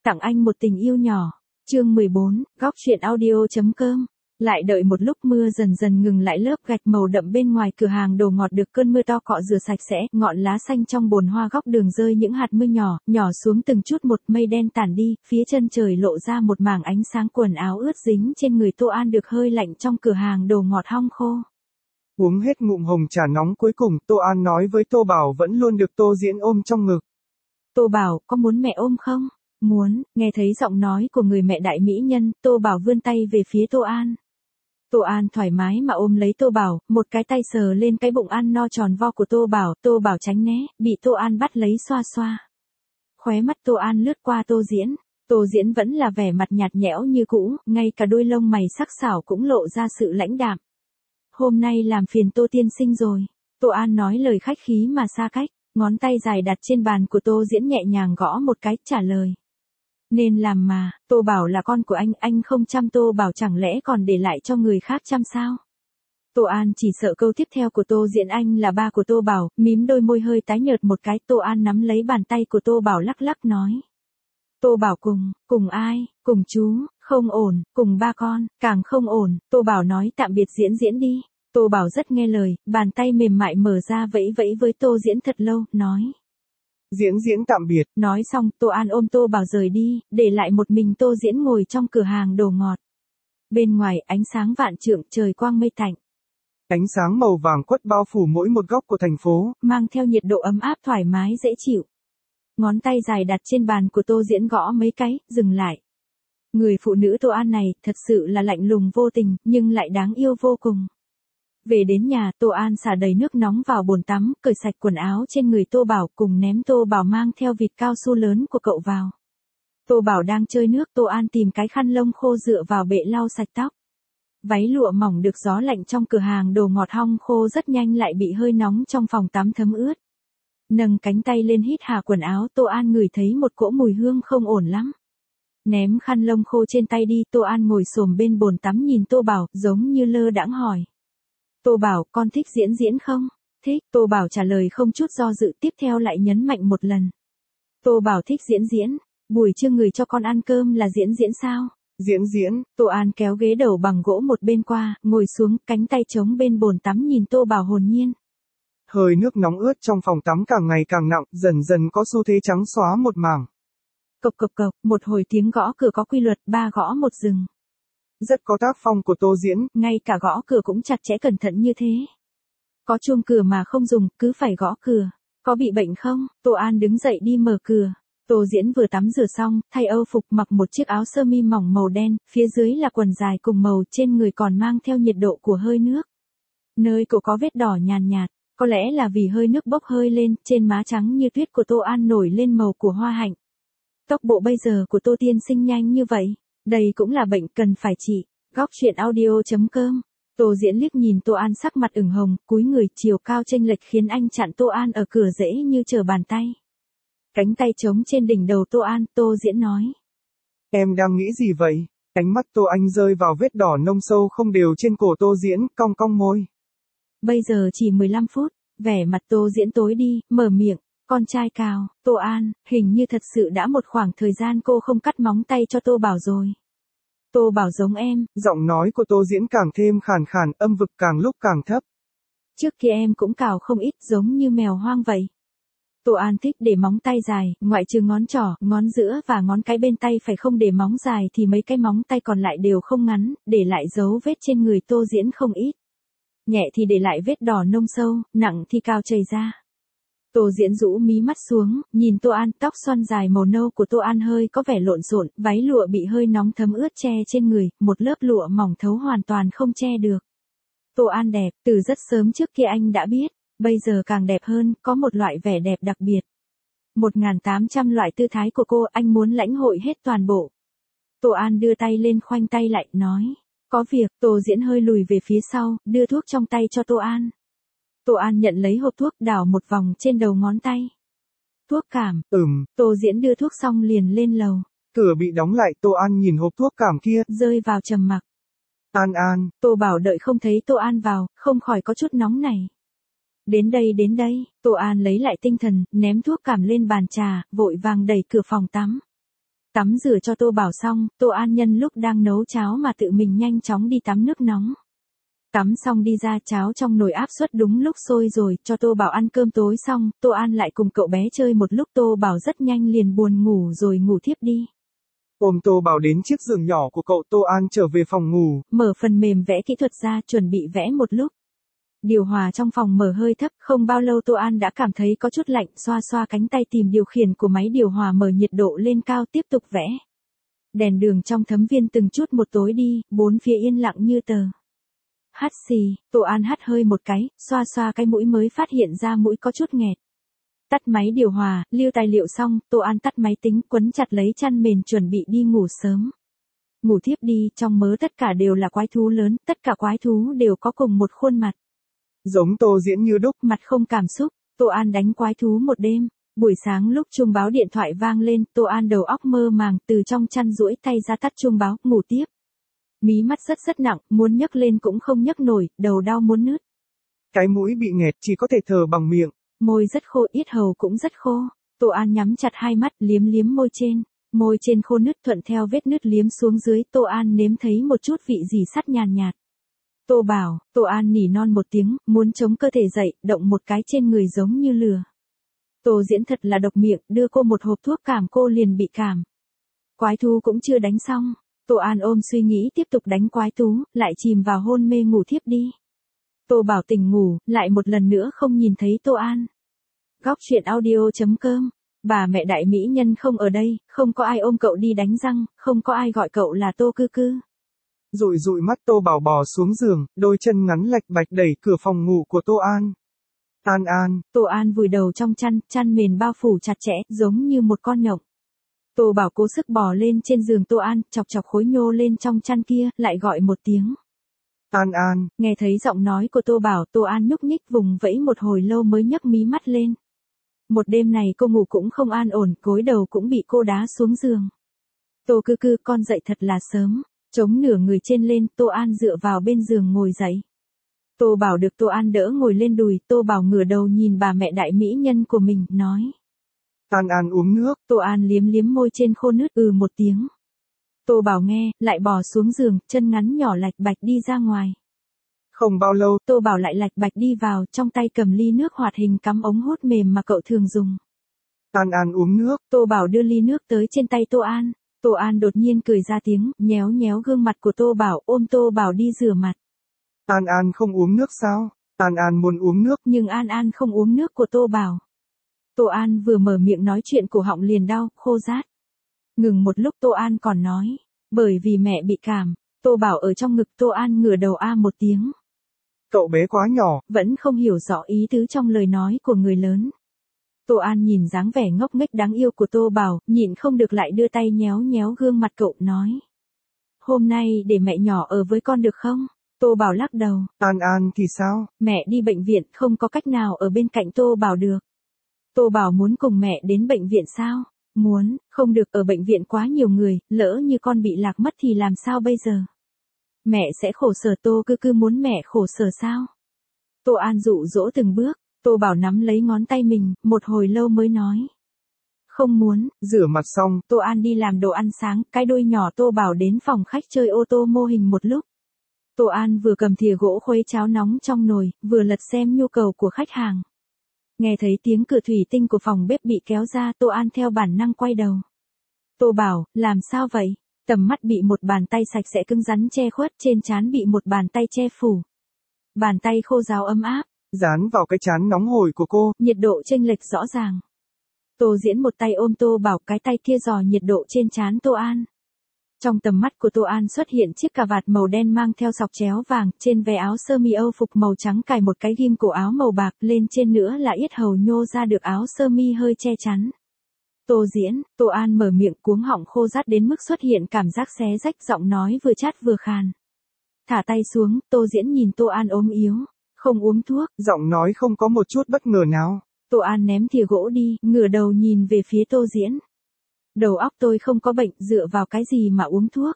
Tặng anh một tình yêu nhỏ. Chương 14, góc truyện audio.com. Lại đợi một lúc mưa dần dần ngừng lại, lớp gạch màu đậm bên ngoài cửa hàng đồ ngọt được cơn mưa to cọ rửa sạch sẽ, ngọn lá xanh trong bồn hoa góc đường rơi những hạt mưa nhỏ, nhỏ xuống từng chút một, mây đen tản đi, phía chân trời lộ ra một mảng ánh sáng, quần áo ướt dính trên người Tô An được hơi lạnh trong cửa hàng đồ ngọt hong khô. Uống hết ngụm hồng trà nóng cuối cùng, Tô An nói với Tô Bảo vẫn luôn được Tô Diễn ôm trong ngực. Tô Bảo, có muốn mẹ ôm không? Muốn. Nghe thấy giọng nói của người mẹ đại mỹ nhân, Tô Bảo vươn tay về phía Tô An. Tô An thoải mái mà ôm lấy Tô Bảo, một cái tay sờ lên cái bụng ăn no tròn vo của Tô Bảo tránh né, bị Tô An bắt lấy xoa xoa. Khóe mắt Tô An lướt qua Tô Diễn vẫn là vẻ mặt nhạt nhẽo như cũ, ngay cả đôi lông mày sắc sảo cũng lộ ra sự lãnh đạm. Hôm nay làm phiền Tô tiên sinh rồi. Tô An nói lời khách khí mà xa cách, ngón tay dài đặt trên bàn của Tô Diễn nhẹ nhàng gõ một cái, trả lời. Nên làm mà, Tô Bảo là con của anh không chăm Tô Bảo chẳng lẽ còn để lại cho người khác chăm sao? Tô An chỉ sợ câu tiếp theo của Tô Diễn, anh là ba của Tô Bảo, mím đôi môi hơi tái nhợt một cái, Tô An nắm lấy bàn tay của Tô Bảo lắc lắc nói. Tô Bảo cùng ai, cùng chú, không ổn, cùng ba con, càng không ổn, Tô Bảo nói tạm biệt Diễn đi. Tô Bảo rất nghe lời, bàn tay mềm mại mở ra vẫy vẫy với Tô Diễn thật lâu, nói. Diễn tạm biệt. Nói xong, Tô An ôm Tô Bảo rời đi, để lại một mình Tô Diễn ngồi trong cửa hàng đồ ngọt. Bên ngoài, ánh sáng vạn trượng, trời quang mây tạnh. Ánh sáng màu vàng quất bao phủ mỗi một góc của thành phố, mang theo nhiệt độ ấm áp thoải mái dễ chịu. Ngón tay dài đặt trên bàn của Tô Diễn gõ mấy cái, dừng lại. Người phụ nữ Tô An này, thật sự là lạnh lùng vô tình, nhưng lại đáng yêu vô cùng. Về đến nhà, Tô An xả đầy nước nóng vào bồn tắm, cởi sạch quần áo trên người Tô Bảo, cùng ném Tô Bảo mang theo vịt cao su lớn của cậu vào. Tô Bảo đang chơi nước, Tô An tìm cái khăn lông khô dựa vào bệ lau sạch tóc. Váy lụa mỏng được gió lạnh trong cửa hàng đồ ngọt hong khô rất nhanh lại bị hơi nóng trong phòng tắm thấm ướt. Nâng cánh tay lên hít hà quần áo, Tô An ngửi thấy một cỗ mùi hương không ổn lắm. Ném khăn lông khô trên tay đi, Tô An ngồi xổm bên bồn tắm nhìn Tô Bảo, giống như lơ đãng hỏi. Tô Bảo, con thích Diễn không? Thích, Tô Bảo trả lời không chút do dự, tiếp theo lại nhấn mạnh một lần. Tô Bảo thích Diễn, buổi trưa người cho con ăn cơm là Diễn sao? Diễn. Tô An kéo ghế đầu bằng gỗ một bên qua, ngồi xuống, cánh tay trống bên bồn tắm nhìn Tô Bảo hồn nhiên. Hơi nước nóng ướt trong phòng tắm càng ngày càng nặng, dần dần có xu thế trắng xóa một mảng. Cộc, một hồi tiếng gõ cửa có quy luật, 3 gõ một dừng. Rất có tác phong của Tô Diễn. Ngay cả gõ cửa cũng chặt chẽ cẩn thận như thế. Có chuông cửa mà không dùng, cứ phải gõ cửa. Có bị bệnh không? Tô An đứng dậy đi mở cửa. Tô Diễn vừa tắm rửa xong, thay âu phục, mặc một chiếc áo sơ mi mỏng màu đen, phía dưới là quần dài cùng màu, trên người còn mang theo nhiệt độ của hơi nước. Nơi cổ có vết đỏ nhàn nhạt, có lẽ là vì hơi nước bốc hơi lên, trên má trắng như tuyết của Tô An nổi lên màu của hoa hạnh. Tốc độ bây giờ của Tô tiên sinh nhanh như vậy, đây cũng là bệnh cần phải trị. Góc truyện audio.com. Tô Diễn liếc nhìn Tô An sắc mặt ửng hồng, cúi người, chiều cao chênh lệch khiến anh chặn Tô An ở cửa dễ như trở bàn tay. Cánh tay trống trên đỉnh đầu Tô An, Tô Diễn nói. Em đang nghĩ gì vậy? Ánh mắt Tô Anh rơi vào vết đỏ nông sâu không đều trên cổ Tô Diễn, cong môi. Bây giờ chỉ 15 phút, vẻ mặt Tô Diễn tối đi, mở miệng. Con trai cào, Tô An, hình như thật sự đã một khoảng thời gian cô không cắt móng tay cho Tô Bảo rồi. Tô Bảo giống em. Giọng nói của Tô Diễn càng thêm khàn, âm vực càng lúc càng thấp. Trước kia em cũng cào không ít, giống như mèo hoang vậy. Tô An thích để móng tay dài, ngoại trừ ngón trỏ, ngón giữa và ngón cái bên tay phải không để móng dài thì mấy cái móng tay còn lại đều không ngắn, để lại dấu vết trên người Tô Diễn không ít. Nhẹ thì để lại vết đỏ nông sâu, nặng thì cao chảy ra. Tô Diễn rũ mí mắt xuống, nhìn Tô An, tóc xoăn dài màu nâu của Tô An hơi có vẻ lộn xộn, váy lụa bị hơi nóng thấm ướt che trên người, một lớp lụa mỏng thấu hoàn toàn không che được. Tô An đẹp, từ rất sớm trước kia anh đã biết, bây giờ càng đẹp hơn, có một loại vẻ đẹp đặc biệt. 1800 loại tư thái của cô, anh muốn lãnh hội hết toàn bộ. Tô An đưa tay lên khoanh tay lại, nói. Có việc, Tô Diễn hơi lùi về phía sau, đưa thuốc trong tay cho Tô An. Tô An nhận lấy hộp thuốc, đảo một vòng trên đầu ngón tay. Thuốc cảm. Tô Diễn đưa thuốc xong liền lên lầu. Cửa bị đóng lại, Tô An nhìn hộp thuốc cảm kia, rơi vào trầm mặc. An. Tô Bảo đợi không thấy Tô An vào, không khỏi có chút nóng này. Đến đây, Tô An lấy lại tinh thần, ném thuốc cảm lên bàn trà, vội vàng đẩy cửa phòng tắm. Tắm rửa cho Tô Bảo xong, Tô An nhân lúc đang nấu cháo mà tự mình nhanh chóng đi tắm nước nóng. Tắm xong đi ra, cháo trong nồi áp suất đúng lúc sôi rồi, cho Tô Bảo ăn cơm tối xong, Tô An lại cùng cậu bé chơi một lúc. Tô Bảo rất nhanh liền buồn ngủ rồi ngủ thiếp đi. Ôm Tô Bảo đến chiếc giường nhỏ của cậu, Tô An trở về phòng ngủ. Mở phần mềm vẽ kỹ thuật ra, chuẩn bị vẽ một lúc. Điều hòa trong phòng mở hơi thấp, không bao lâu Tô An đã cảm thấy có chút lạnh, xoa xoa cánh tay tìm điều khiển của máy điều hòa, mở nhiệt độ lên cao, tiếp tục vẽ. Đèn đường trong thấm viên từng chút một tối đi, bốn phía yên lặng như tờ. Hắt xì, Tô An hắt hơi một cái, xoa xoa cái mũi mới phát hiện ra mũi có chút nghẹt. Tắt máy điều hòa, lưu tài liệu xong, Tô An tắt máy tính, quấn chặt lấy chăn mền chuẩn bị đi ngủ sớm. Ngủ thiếp đi, trong mớ tất cả đều là quái thú lớn, tất cả quái thú đều có cùng một khuôn mặt. Giống Tô Diễn như đúc, mặt không cảm xúc. Tô An đánh quái thú một đêm. Buổi sáng lúc chuông báo điện thoại vang lên, Tô An đầu óc mơ màng, từ trong chăn duỗi tay ra tắt chuông báo, ngủ tiếp. Mí mắt rất nặng, muốn nhấc lên cũng không nhấc nổi, đầu đau muốn nứt. Cái mũi bị nghẹt, chỉ có thể thở bằng miệng. Môi rất khô, yết hầu cũng rất khô. Tô An nhắm chặt hai mắt, liếm liếm môi trên. Môi trên khô nứt, thuận theo vết nứt liếm xuống dưới, Tô An nếm thấy một chút vị gì sắt nhàn nhạt. Tô Bảo, Tô An nỉ non một tiếng, muốn chống cơ thể dậy, động một cái trên người giống như lừa. Tô Diễn thật là độc miệng, đưa cô một hộp thuốc cảm, cô liền bị cảm. Quái thú cũng chưa đánh xong, Tô An ôm suy nghĩ tiếp tục đánh quái thú, lại chìm vào hôn mê ngủ thiếp đi. Tô Bảo tỉnh ngủ, lại một lần nữa không nhìn thấy Tô An. Góc truyện audio.com. Bà mẹ đại mỹ nhân không ở đây, không có ai ôm cậu đi đánh răng, không có ai gọi cậu là Tô Cư Cư. Dụi dụi mắt, Tô Bảo bò xuống giường, đôi chân ngắn lạch bạch đẩy cửa phòng ngủ của Tô An. An An. Tô An vùi đầu trong chăn mền bao phủ chặt chẽ, giống như một con nhộng. Tô Bảo cố sức bò lên trên giường Tô An, chọc chọc khối nhô lên trong chăn kia, lại gọi một tiếng. An An. Nghe thấy giọng nói của Tô Bảo, Tô An nhúc nhích vùng vẫy một hồi lâu mới nhấc mí mắt lên. Một đêm này cô ngủ cũng không an ổn, gối đầu cũng bị cô đá xuống giường. Tô Cư Cư, con dậy thật là sớm. Chống nửa người trên lên, Tô An dựa vào bên giường ngồi dậy. Tô Bảo được Tô An đỡ ngồi lên đùi, Tô Bảo ngửa đầu nhìn bà mẹ đại mỹ nhân của mình, nói. An An uống nước. Tô An liếm liếm môi trên khô nứt, một tiếng. Tô Bảo nghe, lại bò xuống giường, chân ngắn nhỏ lạch bạch đi ra ngoài. Không bao lâu, Tô Bảo lại lạch bạch đi vào, trong tay cầm ly nước hoạt hình cắm ống hút mềm mà cậu thường dùng. An An uống nước. Tô Bảo đưa ly nước tới trên tay Tô An. Tô An đột nhiên cười ra tiếng, nhéo nhéo gương mặt của Tô Bảo, ôm Tô Bảo đi rửa mặt. An An không uống nước sao? An An muốn uống nước. Nhưng An An không uống nước của Tô Bảo. Tô An vừa mở miệng nói chuyện cổ họng liền đau, khô rát. Ngừng một lúc Tô An còn nói, bởi vì mẹ bị cảm. Tô Bảo ở trong ngực Tô An ngửa đầu a một tiếng. Cậu bé quá nhỏ. Vẫn không hiểu rõ ý tứ trong lời nói của người lớn. Tô An nhìn dáng vẻ ngốc nghếch đáng yêu của Tô Bảo, nhịn không được lại đưa tay nhéo nhéo gương mặt cậu, nói. Hôm nay để mẹ nhỏ ở với con được không? Tô Bảo lắc đầu. An An thì sao? Mẹ đi bệnh viện, không có cách nào ở bên cạnh Tô Bảo được. Tô Bảo muốn cùng mẹ đến bệnh viện sao? Muốn, không được, ở bệnh viện quá nhiều người, lỡ như con bị lạc mất thì làm sao bây giờ? Mẹ sẽ khổ sở. Tô Cư Cư muốn mẹ khổ sở sao? Tô An dụ dỗ từng bước. Tô Bảo nắm lấy ngón tay mình, một hồi lâu mới nói. Không muốn. Rửa mặt xong, Tô An đi làm đồ ăn sáng, cái đuôi nhỏ Tô Bảo đến phòng khách chơi ô tô mô hình một lúc. Tô An vừa cầm thìa gỗ khuấy cháo nóng trong nồi, vừa lật xem nhu cầu của khách hàng. Nghe thấy tiếng cửa thủy tinh của phòng bếp bị kéo ra, Tô An theo bản năng quay đầu. Tô Bảo, làm sao vậy? Tầm mắt bị một bàn tay sạch sẽ cứng rắn che khuất, trên trán bị một bàn tay che phủ. Bàn tay khô ráo ấm áp. Dán vào cái trán nóng hổi của cô. Nhiệt độ chênh lệch rõ ràng. Tô Diễn một tay ôm Tô Bảo, cái tay kia dò nhiệt độ trên trán Tô An. Trong tầm mắt của Tô An xuất hiện chiếc cà vạt màu đen mang theo sọc chéo vàng, trên ve áo sơ mi âu phục màu trắng cài một cái ghim cổ áo màu bạc, lên trên nữa là yết hầu nhô ra được áo sơ mi hơi che chắn. Tô Diễn, Tô An mở miệng, cuống họng khô rát đến mức xuất hiện cảm giác xé rách, giọng nói vừa chát vừa khàn. Thả tay xuống, Tô Diễn nhìn Tô An ốm yếu. Không uống thuốc. Giọng nói không có một chút bất ngờ nào. Tô An ném thìa gỗ đi, ngửa đầu nhìn về phía Tô Diễn. Đầu óc tôi không có bệnh, dựa vào cái gì mà uống thuốc?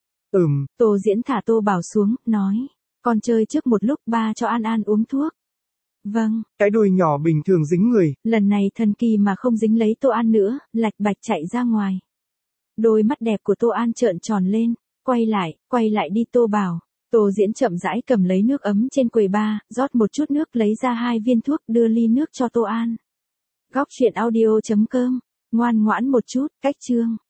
Tô Diễn thả Tô Bảo xuống, nói. Con chơi trước một lúc, ba cho An An uống thuốc. Vâng. Cái đuôi nhỏ bình thường dính người. Lần này thần kỳ mà không dính lấy Tô An nữa, lạch bạch chạy ra ngoài. Đôi mắt đẹp của Tô An trợn tròn lên, quay lại đi Tô Bảo. Tô Diễn chậm rãi cầm lấy nước ấm trên quầy bar, rót một chút nước lấy ra 2 viên thuốc đưa ly nước cho Tô An. Góc truyện audio.com, ngoan ngoãn một chút, cách chương.